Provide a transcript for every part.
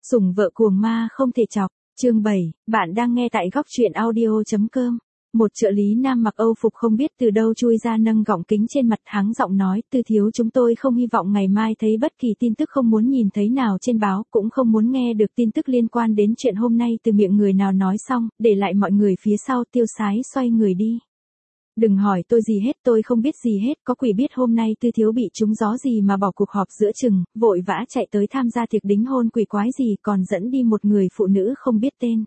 Sủng vợ cuồng ma không thể chọc, chương 7, bạn đang nghe tại góc truyện audio.com. Một trợ lý nam mặc Âu phục không biết từ đâu chui ra nâng gọng kính trên mặt, hắng giọng nói, Tư thiếu, chúng tôi không hy vọng ngày mai thấy bất kỳ tin tức không muốn nhìn thấy nào trên báo, cũng không muốn nghe được tin tức liên quan đến chuyện hôm nay từ miệng người nào. Nói xong, để lại mọi người phía sau, tiêu sái xoay người đi. Đừng hỏi tôi gì hết, tôi không biết gì hết, có quỷ biết hôm nay Tư thiếu bị trúng gió gì mà bỏ cuộc họp giữa chừng, vội vã chạy tới tham gia tiệc đính hôn quỷ quái gì, còn dẫn đi một người phụ nữ không biết tên.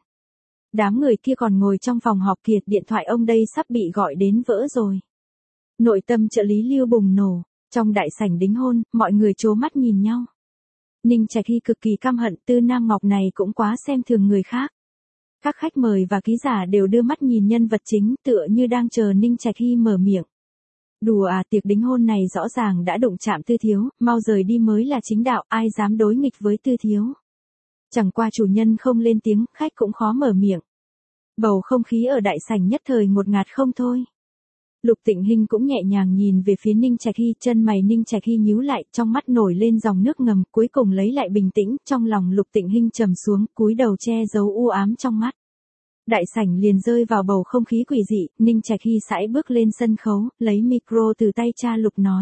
Đám người kia còn ngồi trong phòng họp kiệt, điện thoại ông đây sắp bị gọi đến vỡ rồi. Nội tâm trợ lý Lưu bùng nổ, trong đại sảnh đính hôn, mọi người trố mắt nhìn nhau. Ninh Trạch Hy cực kỳ căm hận, Tư Nam Ngọc này cũng quá xem thường người khác. Các khách mời và ký giả đều đưa mắt nhìn nhân vật chính, tựa như đang chờ Ninh Trạch Hy mở miệng. Đùa à, tiệc đính hôn này rõ ràng đã đụng chạm Tư thiếu, mau rời đi mới là chính đạo, ai dám đối nghịch với Tư thiếu. Chẳng qua chủ nhân không lên tiếng, khách cũng khó mở miệng. Bầu không khí ở đại sảnh nhất thời ngột ngạt không thôi. Lục Tịnh Hinh cũng nhẹ nhàng nhìn về phía Ninh Trạch Hy, chân mày Ninh Trạch Hy nhíu lại, trong mắt nổi lên dòng nước ngầm, cuối cùng lấy lại bình tĩnh, trong lòng Lục Tịnh Hinh trầm xuống, cúi đầu che giấu u ám trong mắt. Đại sảnh liền rơi vào bầu không khí quỷ dị, Ninh Trạch Hy sải bước lên sân khấu, lấy micro từ tay cha Lục nói.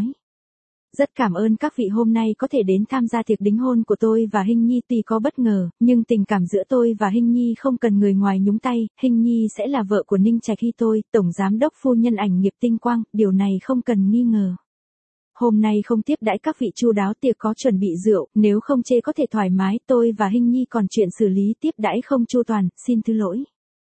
Rất cảm ơn các vị hôm nay có thể đến tham gia tiệc đính hôn của tôi và Hinh Nhi, tuy có bất ngờ, nhưng tình cảm giữa tôi và Hinh Nhi không cần người ngoài nhúng tay, Hinh Nhi sẽ là vợ của Ninh Trạch Hy tôi, tổng giám đốc phu nhân ảnh nghiệp Tinh Quang, điều này không cần nghi ngờ. Hôm nay không tiếp đãi các vị chu đáo, tiệc có chuẩn bị rượu, nếu không chê có thể thoải mái, tôi và Hinh Nhi còn chuyện xử lý tiếp đãi không chu toàn, xin thứ lỗi.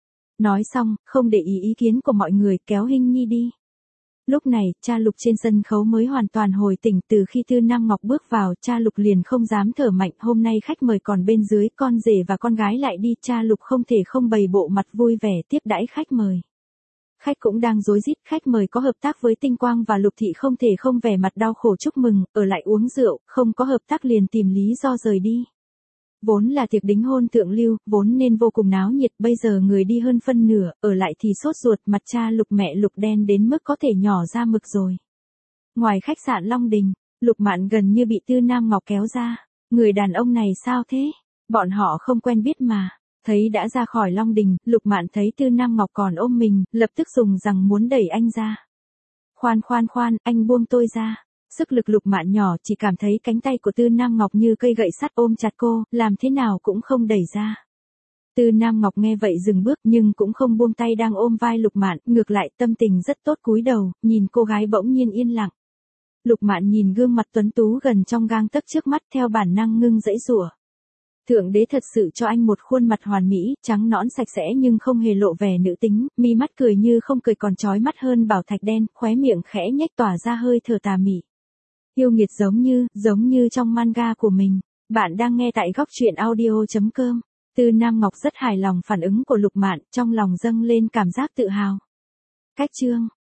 Nói xong, không để ý kiến của mọi người, kéo Hinh Nhi đi. Lúc này, cha Lục trên sân khấu mới hoàn toàn hồi tỉnh, từ khi Tư Nam Ngọc bước vào, cha Lục liền không dám thở mạnh, hôm nay khách mời còn bên dưới, con rể và con gái lại đi, cha Lục không thể không bày bộ mặt vui vẻ tiếp đãi khách mời. Khách cũng đang rối rít, khách mời có hợp tác với Tinh Quang và Lục thị không thể không vẻ mặt đau khổ chúc mừng, ở lại uống rượu, không có hợp tác liền tìm lý do rời đi. Vốn là tiệc đính hôn thượng lưu, vốn nên vô cùng náo nhiệt, bây giờ người đi hơn phân nửa, ở lại thì sốt ruột, mặt cha Lục mẹ Lục đen đến mức có thể nhỏ ra mực rồi. Ngoài khách sạn Long Đình, Lục Mạn gần như bị Tư Nam Ngọc kéo ra. Người đàn ông này sao thế? Bọn họ không quen biết mà. Thấy đã ra khỏi Long Đình, Lục Mạn thấy Tư Nam Ngọc còn ôm mình, lập tức dùng rằng muốn đẩy anh ra. Khoan, anh buông tôi ra. Sức lực Lục Mạn nhỏ, chỉ cảm thấy cánh tay của Tư Nam Ngọc như cây gậy sắt ôm chặt cô, làm thế nào cũng không đẩy ra. Tư Nam Ngọc nghe vậy dừng bước nhưng cũng không buông tay đang ôm vai Lục Mạn, ngược lại tâm tình rất tốt, cúi đầu, nhìn cô gái bỗng nhiên yên lặng. Lục Mạn nhìn gương mặt tuấn tú gần trong gang tấc trước mắt, theo bản năng ngưng giãy giụa. Thượng đế thật sự cho anh một khuôn mặt hoàn mỹ, trắng nõn sạch sẽ nhưng không hề lộ vẻ nữ tính, mi mắt cười như không cười còn chói mắt hơn bảo thạch đen, khóe miệng khẽ nhếch tỏa ra hơi thở tà mị. Yêu nghiệt giống như trong manga của mình. Bạn đang nghe tại góc truyện audio.com. Tư Nam Ngọc rất hài lòng phản ứng của Lục Mạn, trong lòng dâng lên cảm giác tự hào. Cách chương